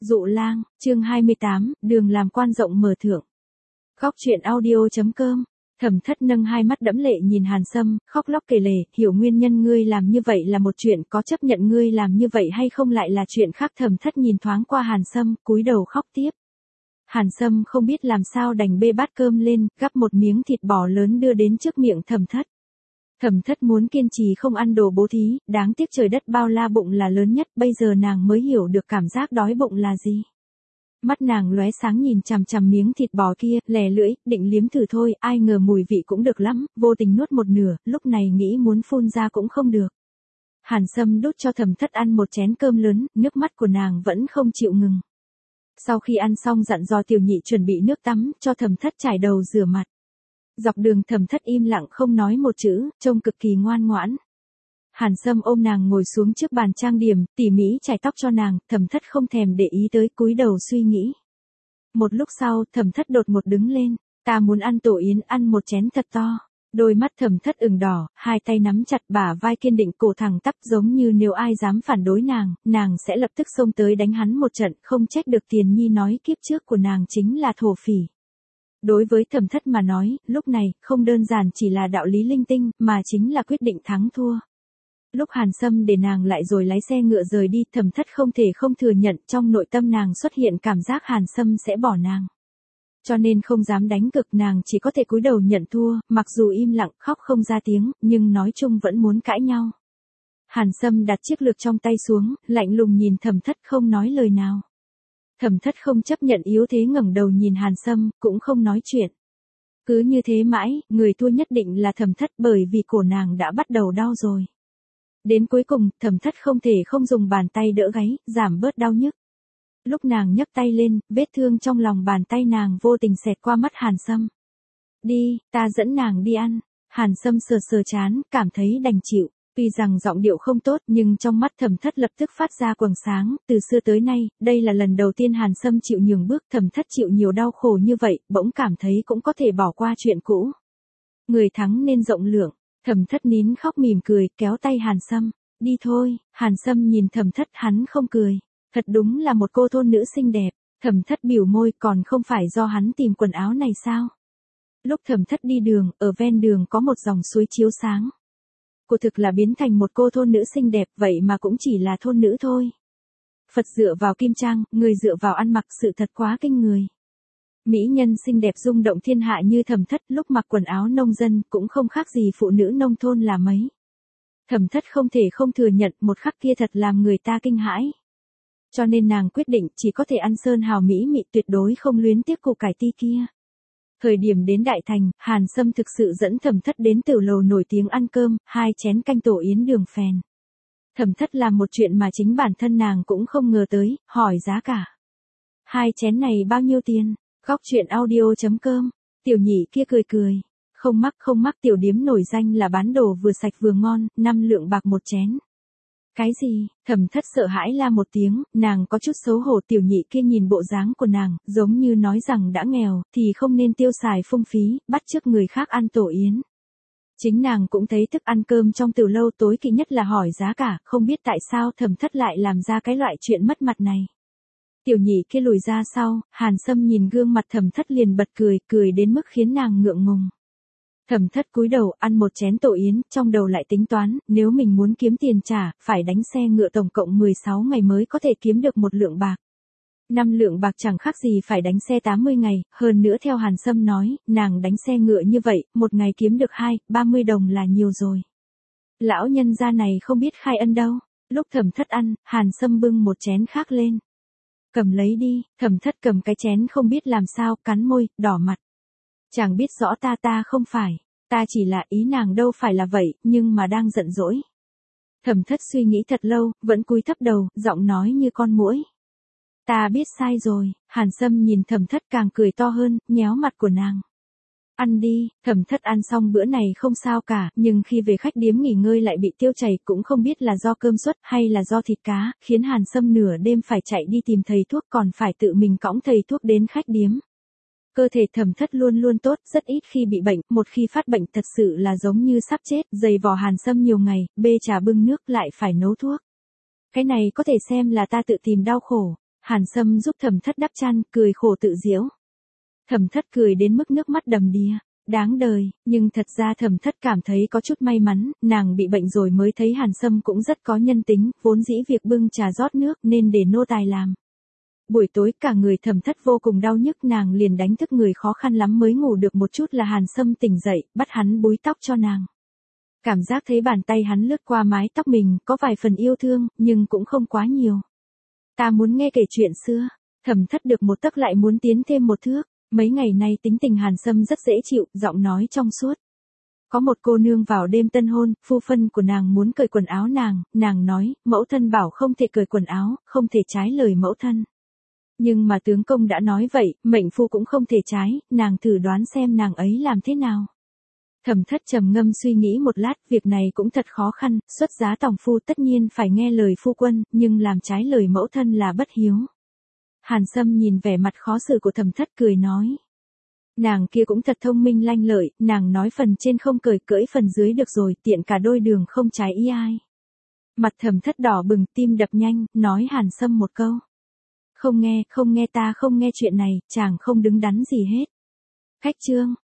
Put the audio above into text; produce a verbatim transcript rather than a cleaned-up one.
Dụ lang, chương hai mươi tám, đường làm quan rộng mở thượng. Góc truyện audio.com. Thẩm Thất nâng hai mắt đẫm lệ nhìn Hàn Sâm, khóc lóc kể lể, hiểu nguyên nhân ngươi làm như vậy là một chuyện, có chấp nhận ngươi làm như vậy hay không lại là chuyện khác. Thẩm Thất nhìn thoáng qua Hàn Sâm, cúi đầu khóc tiếp. Hàn Sâm không biết làm sao đành bê bát cơm lên, gắp một miếng thịt bò lớn đưa đến trước miệng Thẩm Thất. Thẩm Thất muốn kiên trì không ăn đồ bố thí, đáng tiếc trời đất bao la bụng là lớn nhất, bây giờ nàng mới hiểu được cảm giác đói bụng là gì. Mắt nàng lóe sáng nhìn chằm chằm miếng thịt bò kia, lè lưỡi, định liếm thử thôi, ai ngờ mùi vị cũng được lắm, vô tình nuốt một nửa, lúc này nghĩ muốn phun ra cũng không được. Hàn Sâm đút cho Thẩm Thất ăn một chén cơm lớn, nước mắt của nàng vẫn không chịu ngừng. Sau khi ăn xong dặn dò Tiểu Nhị chuẩn bị nước tắm, cho Thẩm Thất trải đầu rửa mặt. Dọc đường Thẩm Thất im lặng không nói một chữ, trông cực kỳ ngoan ngoãn. Hàn Sâm ôm nàng ngồi xuống trước bàn trang điểm, tỉ mỉ chải tóc cho nàng, Thẩm Thất không thèm để ý tới, cúi đầu suy nghĩ. Một lúc sau, Thẩm Thất đột ngột đứng lên, ta muốn ăn tổ yến, ăn một chén thật to. Đôi mắt Thẩm Thất ửng đỏ, hai tay nắm chặt bả vai kiên định, cổ thẳng tắp, giống như nếu ai dám phản đối nàng, nàng sẽ lập tức xông tới đánh hắn một trận, không trách được Tiền Nhi nói kiếp trước của nàng chính là thổ phỉ. Đối với Thẩm Thất mà nói, lúc này, không đơn giản chỉ là đạo lý linh tinh, mà chính là quyết định thắng thua. Lúc Hàn Sâm để nàng lại rồi lái xe ngựa rời đi, Thẩm Thất không thể không thừa nhận, trong nội tâm nàng xuất hiện cảm giác Hàn Sâm sẽ bỏ nàng. Cho nên không dám đánh cực, nàng chỉ có thể cúi đầu nhận thua, mặc dù im lặng, khóc không ra tiếng, nhưng nói chung vẫn muốn cãi nhau. Hàn Sâm đặt chiếc lược trong tay xuống, lạnh lùng nhìn Thẩm Thất không nói lời nào. Thẩm Thất không chấp nhận yếu thế ngẩng đầu nhìn Hàn Sâm, cũng không nói chuyện. Cứ như thế mãi, người thua nhất định là Thẩm Thất, bởi vì cổ nàng đã bắt đầu đau rồi. Đến cuối cùng, Thẩm Thất không thể không dùng bàn tay đỡ gáy, giảm bớt đau nhức. Lúc nàng nhấc tay lên, vết thương trong lòng bàn tay nàng vô tình xẹt qua mắt Hàn Sâm. Đi, ta dẫn nàng đi ăn. Hàn Sâm sờ sờ chán, cảm thấy đành chịu. Tuy rằng giọng điệu không tốt nhưng trong mắt Thẩm Thất lập tức phát ra quầng sáng, từ xưa tới nay, đây là lần đầu tiên Hàn Sâm chịu nhường bước, Thẩm Thất chịu nhiều đau khổ như vậy, bỗng cảm thấy cũng có thể bỏ qua chuyện cũ. Người thắng nên rộng lượng, Thẩm Thất nín khóc mỉm cười, kéo tay Hàn Sâm, đi thôi. Hàn Sâm nhìn Thẩm Thất, hắn không cười, thật đúng là một cô thôn nữ xinh đẹp. Thẩm Thất biểu môi, còn không phải do hắn tìm quần áo này sao? Lúc Thẩm Thất đi đường, ở ven đường có một dòng suối chiếu sáng. Cô thực là biến thành một cô thôn nữ xinh đẹp, vậy mà cũng chỉ là thôn nữ thôi. Phật dựa vào kim trang, người dựa vào ăn mặc, sự thật quá kinh người. Mỹ nhân xinh đẹp rung động thiên hạ như Thẩm Thất, lúc mặc quần áo nông dân, cũng không khác gì phụ nữ nông thôn là mấy. Thẩm Thất không thể không thừa nhận, một khắc kia thật làm người ta kinh hãi. Cho nên nàng quyết định, chỉ có thể ăn sơn hào mỹ mị, tuyệt đối không luyến tiếc củ cải ti kia. Thời điểm đến Đại Thành, Hàn Sâm thực sự dẫn Thẩm Thất đến tiểu lầu nổi tiếng ăn cơm, hai chén canh tổ yến đường phèn. Thẩm Thất làm một chuyện mà chính bản thân nàng cũng không ngờ tới, hỏi giá cả. Hai chén này bao nhiêu tiền? Góc truyện audio.com. Tiểu Nhị kia cười cười. Không mắc không mắc, tiểu điếm nổi danh là bán đồ vừa sạch vừa ngon, năm lượng bạc một chén. Cái gì? Thẩm Thất sợ hãi la một tiếng, nàng có chút xấu hổ. Tiểu Nhị kia nhìn bộ dáng của nàng, giống như nói rằng đã nghèo, thì không nên tiêu xài phung phí, bắt chước người khác ăn tổ yến. Chính nàng cũng thấy thức ăn cơm trong từ lâu tối kỵ nhất là hỏi giá cả, không biết tại sao Thẩm Thất lại làm ra cái loại chuyện mất mặt này. Tiểu Nhị kia lùi ra sau, Hàn Sâm nhìn gương mặt Thẩm Thất liền bật cười, cười đến mức khiến nàng ngượng ngùng. Thẩm Thất cúi đầu ăn một chén tổ yến, trong đầu lại tính toán, nếu mình muốn kiếm tiền trả, phải đánh xe ngựa tổng cộng mười sáu ngày mới có thể kiếm được một lượng bạc. Năm lượng bạc chẳng khác gì phải đánh xe tám mươi ngày, hơn nữa theo Hàn Sâm nói, nàng đánh xe ngựa như vậy, một ngày kiếm được hai, ba mươi đồng là nhiều rồi. Lão nhân gia này không biết khai ân đâu. Lúc Thẩm Thất ăn, Hàn Sâm bưng một chén khác lên. Cầm lấy đi. Thẩm Thất cầm cái chén không biết làm sao, cắn môi, đỏ mặt. Chàng biết rõ ta ta không phải, ta chỉ là ý nàng đâu phải là vậy, nhưng mà đang giận dỗi. Thẩm Thất suy nghĩ thật lâu, vẫn cúi thấp đầu, giọng nói như con muỗi. Ta biết sai rồi. Hàn Sâm nhìn Thẩm Thất càng cười to hơn, nhéo mặt của nàng. Ăn đi. Thẩm Thất ăn xong bữa này không sao cả, nhưng khi về khách điếm nghỉ ngơi lại bị tiêu chảy, cũng không biết là do cơm suất hay là do thịt cá, khiến Hàn Sâm nửa đêm phải chạy đi tìm thầy thuốc, còn phải tự mình cõng thầy thuốc đến khách điếm. Cơ thể Thẩm Thất luôn luôn tốt, rất ít khi bị bệnh, một khi phát bệnh thật sự là giống như sắp chết, giày vò Hàn Sâm nhiều ngày, bê trà bưng nước lại phải nấu thuốc. Cái này có thể xem là ta tự tìm đau khổ. Hàn Sâm giúp Thẩm Thất đắp chăn, cười khổ tự giễu. Thẩm Thất cười đến mức nước mắt đầm đìa. Đáng đời, nhưng thật ra Thẩm Thất cảm thấy có chút may mắn, nàng bị bệnh rồi mới thấy Hàn Sâm cũng rất có nhân tính, vốn dĩ việc bưng trà rót nước nên để nô tài làm. Buổi tối cả người Thẩm Thất vô cùng đau nhức, nàng liền đánh thức người khó khăn lắm mới ngủ được một chút là Hàn Sâm tỉnh dậy, bắt hắn búi tóc cho nàng. Cảm giác thấy bàn tay hắn lướt qua mái tóc mình, có vài phần yêu thương, nhưng cũng không quá nhiều. Ta muốn nghe kể chuyện xưa. Thẩm Thất được một tấc lại muốn tiến thêm một thước. Mấy ngày nay tính tình Hàn Sâm rất dễ chịu, giọng nói trong suốt. Có một cô nương vào đêm tân hôn, phu phân của nàng muốn cởi quần áo nàng, nàng nói, mẫu thân bảo không thể cởi quần áo, không thể trái lời mẫu thân. Nhưng mà tướng công đã nói vậy, mệnh phu cũng không thể trái, nàng thử đoán xem nàng ấy làm thế nào. Thẩm Thất trầm ngâm suy nghĩ một lát, việc này cũng thật khó khăn, xuất giá tòng phu tất nhiên phải nghe lời phu quân, nhưng làm trái lời mẫu thân là bất hiếu. Hàn Sâm nhìn vẻ mặt khó xử của Thẩm Thất cười nói. Nàng kia cũng thật thông minh lanh lợi, nàng nói phần trên không cởi cưỡi phần dưới được rồi, tiện cả đôi đường không trái ý ai. Mặt Thẩm Thất đỏ bừng, tim đập nhanh, nói Hàn Sâm một câu. Không nghe, không nghe ta không nghe chuyện này, chàng không đứng đắn gì hết. Khách chương.